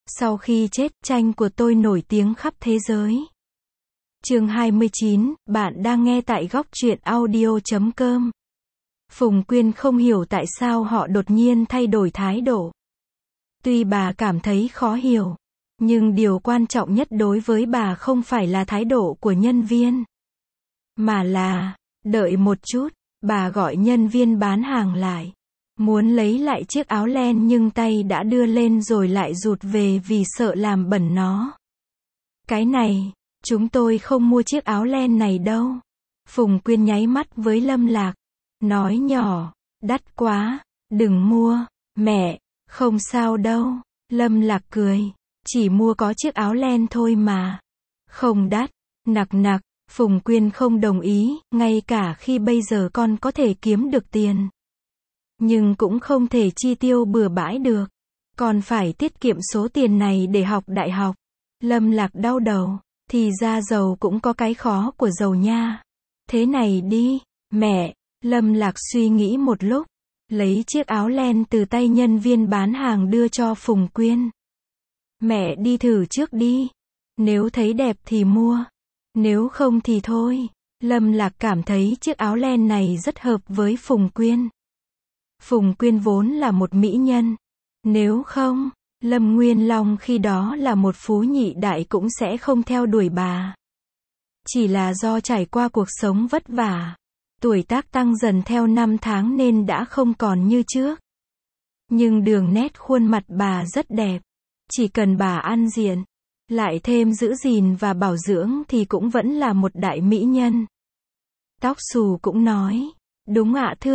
Sau khi chết, tranh của tôi nổi tiếng khắp thế giới. Chương 29, bạn đang nghe tại góc truyện audio.com. Phùng Quyên không hiểu tại sao họ đột nhiên thay đổi thái độ. Tuy bà cảm thấy khó hiểu, nhưng điều quan trọng nhất đối với bà không phải là thái độ của nhân viên, mà là, đợi một chút, bà gọi nhân viên bán hàng lại. Muốn lấy lại chiếc áo len nhưng tay đã đưa lên rồi lại rụt về vì sợ làm bẩn nó. Cái này, chúng tôi không mua chiếc áo len này đâu. Phùng Quyên nháy mắt với Lâm Lạc, nói nhỏ, đắt quá, đừng mua, mẹ, không sao đâu. Lâm Lạc cười, chỉ mua có chiếc áo len thôi mà. Không đắt, nặc. Phùng Quyên không đồng ý, ngay cả khi bây giờ con có thể kiếm được tiền, nhưng cũng không thể chi tiêu bừa bãi được. Còn phải tiết kiệm số tiền này để học đại học. Lâm Lạc đau đầu, thì ra giàu cũng có cái khó của giàu nha. Thế này đi, mẹ. Lâm Lạc suy nghĩ một lúc, lấy chiếc áo len từ tay nhân viên bán hàng đưa cho Phùng Quyên. Mẹ đi thử trước đi. Nếu thấy đẹp thì mua. Nếu không thì thôi. Lâm Lạc cảm thấy chiếc áo len này rất hợp với Phùng Quyên. Phùng Quyên vốn là một mỹ nhân. Nếu không, Lâm Nguyên Long khi đó là một phú nhị đại cũng sẽ không theo đuổi bà. Chỉ là do trải qua cuộc sống vất vả, tuổi tác tăng dần theo năm tháng nên đã không còn như trước. Nhưng đường nét khuôn mặt bà rất đẹp. Chỉ cần bà ăn diện, lại thêm giữ gìn và bảo dưỡng thì cũng vẫn là một đại mỹ nhân. Tóc xù cũng nói, đúng ạ thưa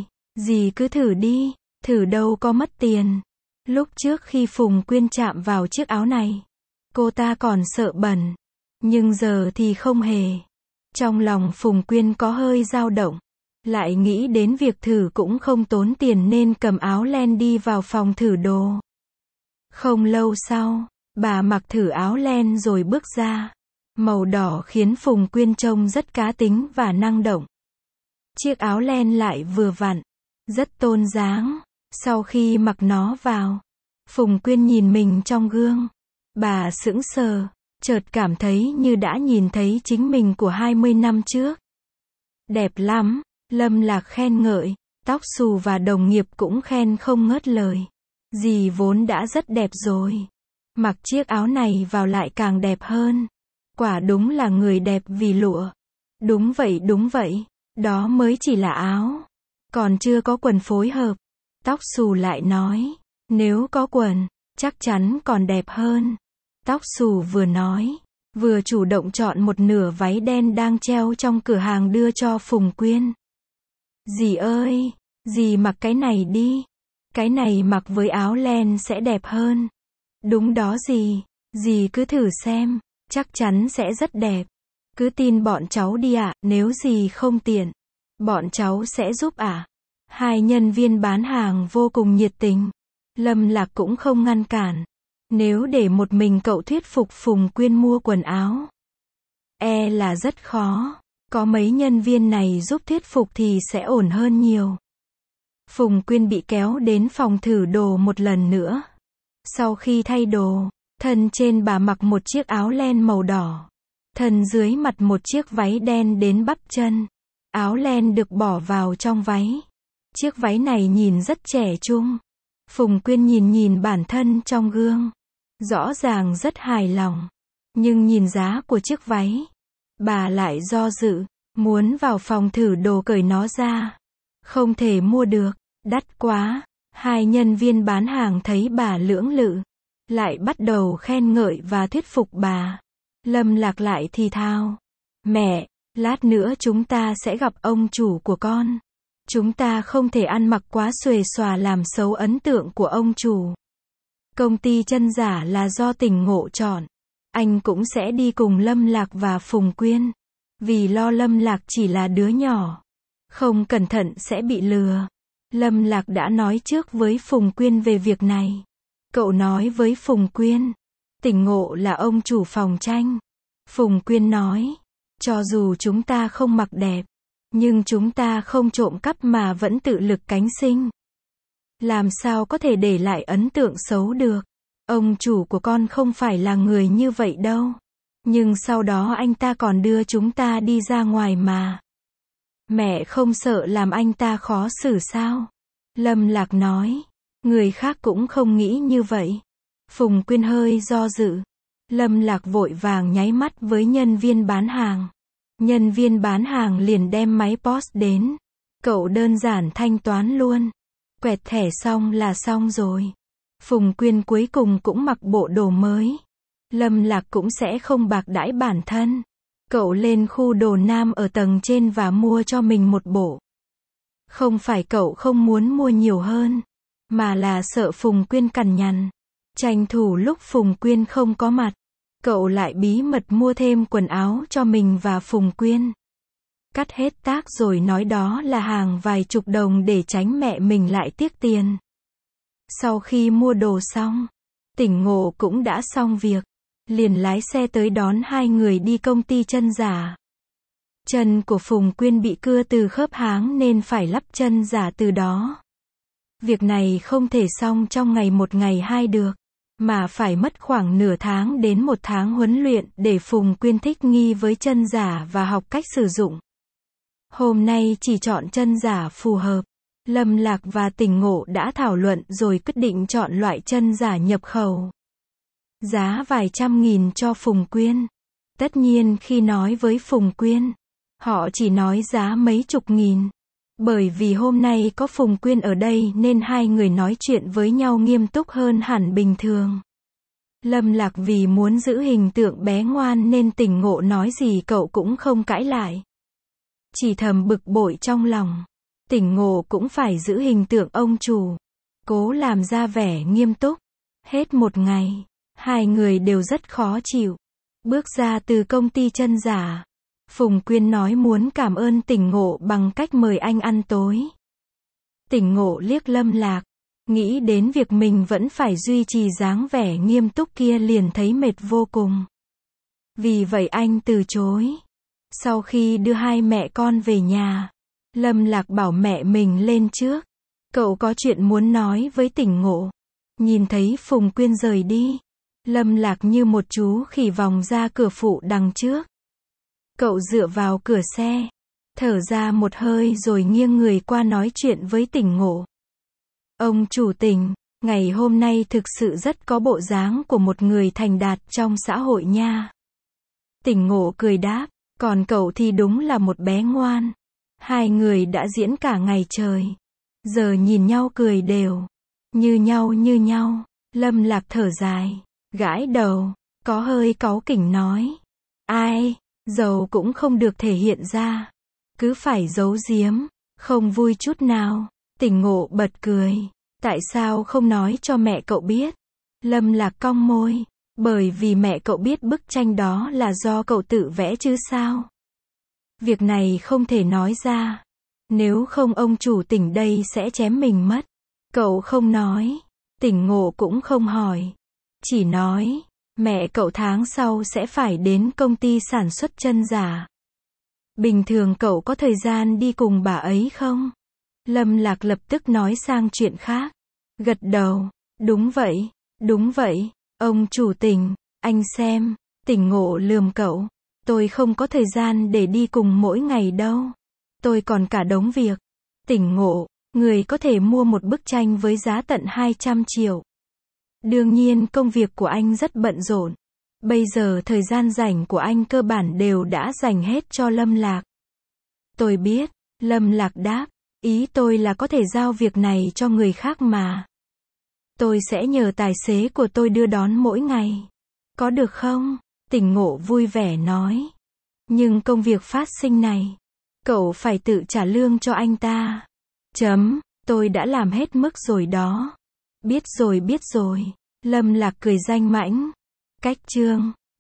dì cứ thử đi, thử đâu có mất tiền. Lúc trước khi Phùng Quyên chạm vào chiếc áo này, cô ta còn sợ bẩn, nhưng giờ thì không hề. Trong lòng Phùng Quyên có hơi dao động, lại nghĩ đến việc thử cũng không tốn tiền nên cầm áo len đi vào phòng thử đồ. Không lâu sau, bà mặc thử áo len rồi bước ra. Màu đỏ khiến Phùng Quyên trông rất cá tính và năng động. Chiếc áo len lại vừa vặn, rất tôn dáng. Sau khi mặc nó vào, Phùng Quyên nhìn mình trong gương. Bà sững sờ, chợt cảm thấy như đã nhìn thấy chính mình của 20 năm trước. Đẹp lắm, Lâm Lạc khen ngợi, tóc xù và đồng nghiệp cũng khen không ngớt lời. Dì vốn đã rất đẹp rồi. Mặc chiếc áo này vào lại càng đẹp hơn. Quả đúng là người đẹp vì lụa. Đúng vậy, đó mới chỉ là áo. Còn chưa có quần phối hợp. Tóc xù lại nói, nếu có quần, chắc chắn còn đẹp hơn. Tóc xù vừa nói, vừa chủ động chọn một nửa váy đen đang treo trong cửa hàng đưa cho Phùng Quyên. Dì ơi, dì mặc cái này đi. Cái này mặc với áo len sẽ đẹp hơn. Đúng đó dì cứ thử xem, chắc chắn sẽ rất đẹp. Cứ tin bọn cháu đi ạ, nếu dì không tiện, bọn cháu sẽ giúp ạ. Hai nhân viên bán hàng vô cùng nhiệt tình. Lâm Lạc cũng không ngăn cản. Nếu để một mình cậu thuyết phục Phùng Quyên mua quần áo, là rất khó. Có mấy nhân viên này giúp thuyết phục thì sẽ ổn hơn nhiều. Phùng Quyên bị kéo đến phòng thử đồ một lần nữa. Sau khi thay đồ, thân trên bà mặc một chiếc áo len màu đỏ. Thân dưới mặc một chiếc váy đen đến bắp chân. Áo len được bỏ vào trong váy. Chiếc váy này nhìn rất trẻ trung. Phùng Quyên nhìn bản thân trong gương. Rõ ràng rất hài lòng. Nhưng nhìn giá của chiếc váy, bà lại do dự, muốn vào phòng thử đồ cởi nó ra. Không thể mua được, đắt quá. Hai nhân viên bán hàng thấy bà lưỡng lự, lại bắt đầu khen ngợi và thuyết phục bà. Lâm Lạc lại thì thào, mẹ, lát nữa chúng ta sẽ gặp ông chủ của con. Chúng ta không thể ăn mặc quá xuề xòa làm xấu ấn tượng của ông chủ. Công ty chân giả là do Tỉnh Ngộ chọn. Anh cũng sẽ đi cùng Lâm Lạc và Phùng Quyên. Vì lo Lâm Lạc chỉ là đứa nhỏ, không cẩn thận sẽ bị lừa. Lâm Lạc đã nói trước với Phùng Quyên về việc này. Cậu nói với Phùng Quyên, Tỉnh Ngộ là ông chủ phòng tranh. Phùng Quyên nói, cho dù chúng ta không mặc đẹp, nhưng chúng ta không trộm cắp mà vẫn tự lực cánh sinh. Làm sao có thể để lại ấn tượng xấu được. Ông chủ của con không phải là người như vậy đâu. Nhưng sau đó anh ta còn đưa chúng ta đi ra ngoài mà. Mẹ không sợ làm anh ta khó xử sao? Lâm Lạc nói. Người khác cũng không nghĩ như vậy. Phùng Quyên hơi do dự. Lâm Lạc vội vàng nháy mắt với nhân viên bán hàng. Nhân viên bán hàng liền đem máy POS đến. Cậu đơn giản thanh toán luôn. Quẹt thẻ xong là xong rồi. Phùng Quyên cuối cùng cũng mặc bộ đồ mới. Lâm Lạc cũng sẽ không bạc đãi bản thân. Cậu lên khu đồ nam ở tầng trên và mua cho mình một bộ. Không phải cậu không muốn mua nhiều hơn, mà là sợ Phùng Quyên cằn nhằn. Tranh thủ lúc Phùng Quyên không có mặt, cậu lại bí mật mua thêm quần áo cho mình và Phùng Quyên. Cắt hết tác rồi nói đó là hàng vài chục đồng để tránh mẹ mình lại tiếc tiền. Sau khi mua đồ xong, Tỉnh Ngộ cũng đã xong việc, liền lái xe tới đón hai người đi công ty chân giả. Chân của Phùng Quyên bị cưa từ khớp háng nên phải lắp chân giả từ đó. Việc này không thể xong trong ngày một ngày hai được, mà phải mất khoảng nửa tháng đến một tháng huấn luyện để Phùng Quyên thích nghi với chân giả và học cách sử dụng. Hôm nay chỉ chọn chân giả phù hợp. Lâm Lạc và Tỉnh Ngộ đã thảo luận rồi quyết định chọn loại chân giả nhập khẩu. Giá vài trăm nghìn cho Phùng Quyên. Tất nhiên khi nói với Phùng Quyên, họ chỉ nói giá mấy chục nghìn. Bởi vì hôm nay có Phùng Quyên ở đây nên hai người nói chuyện với nhau nghiêm túc hơn hẳn bình thường. Lâm Lạc vì muốn giữ hình tượng bé ngoan nên Tỉnh Ngộ nói gì cậu cũng không cãi lại. Chỉ thầm bực bội trong lòng. Tỉnh Ngộ cũng phải giữ hình tượng ông chủ. Cố làm ra vẻ nghiêm túc. Hết một ngày, hai người đều rất khó chịu. Bước ra từ công ty chân giả, Phùng Quyên nói muốn cảm ơn Tỉnh Ngộ bằng cách mời anh ăn tối. Tỉnh Ngộ liếc Lâm Lạc, nghĩ đến việc mình vẫn phải duy trì dáng vẻ nghiêm túc kia liền thấy mệt vô cùng. Vì vậy anh từ chối. Sau khi đưa hai mẹ con về nhà, Lâm Lạc bảo mẹ mình lên trước. Cậu có chuyện muốn nói với Tỉnh Ngộ. Nhìn thấy Phùng Quyên rời đi, Lâm Lạc như một chú khỉ vòng ra cửa phụ đằng trước. Cậu dựa vào cửa xe, thở ra một hơi rồi nghiêng người qua nói chuyện với Tỉnh Ngộ. Ông chủ Tỉnh, ngày hôm nay thực sự rất có bộ dáng của một người thành đạt trong xã hội nha. Tỉnh Ngộ cười đáp, còn cậu thì đúng là một bé ngoan. Hai người đã diễn cả ngày trời. Giờ nhìn nhau cười đều. Như nhau. Lâm Lạc thở dài, gãi đầu, có hơi cáu kỉnh nói. Ai, giàu cũng không được thể hiện ra. Cứ phải giấu giếm, không vui chút nào. Tỉnh Ngộ bật cười. Tại sao không nói cho mẹ cậu biết? Lâm Lạc cong môi. Bởi vì mẹ cậu biết bức tranh đó là do cậu tự vẽ chứ sao? Việc này không thể nói ra. Nếu không ông chủ Tỉnh đây sẽ chém mình mất. Cậu không nói. Tỉnh Ngộ cũng không hỏi. Chỉ nói, mẹ cậu tháng sau sẽ phải đến công ty sản xuất chân giả. Bình thường cậu có thời gian đi cùng bà ấy không? Lâm Lạc lập tức nói sang chuyện khác. Gật đầu, đúng vậy, ông chủ Tỉnh, anh xem. Tỉnh Ngộ lườm cậu. Tôi không có thời gian để đi cùng mỗi ngày đâu. Tôi còn cả đống việc. Tỉnh Ngộ, người có thể mua một bức tranh với giá tận 200 triệu. Đương nhiên công việc của anh rất bận rộn. Bây giờ thời gian rảnh của anh cơ bản đều đã dành hết cho Lâm Lạc. Tôi biết, Lâm Lạc đáp, ý tôi là có thể giao việc này cho người khác mà. Tôi sẽ nhờ tài xế của tôi đưa đón mỗi ngày. Có được không? Tỉnh Ngộ vui vẻ nói. Nhưng công việc phát sinh này, cậu phải tự trả lương cho anh ta. Tôi đã làm hết mức rồi đó. Biết rồi. Lâm Lạc cười danh mãnh. Cách chương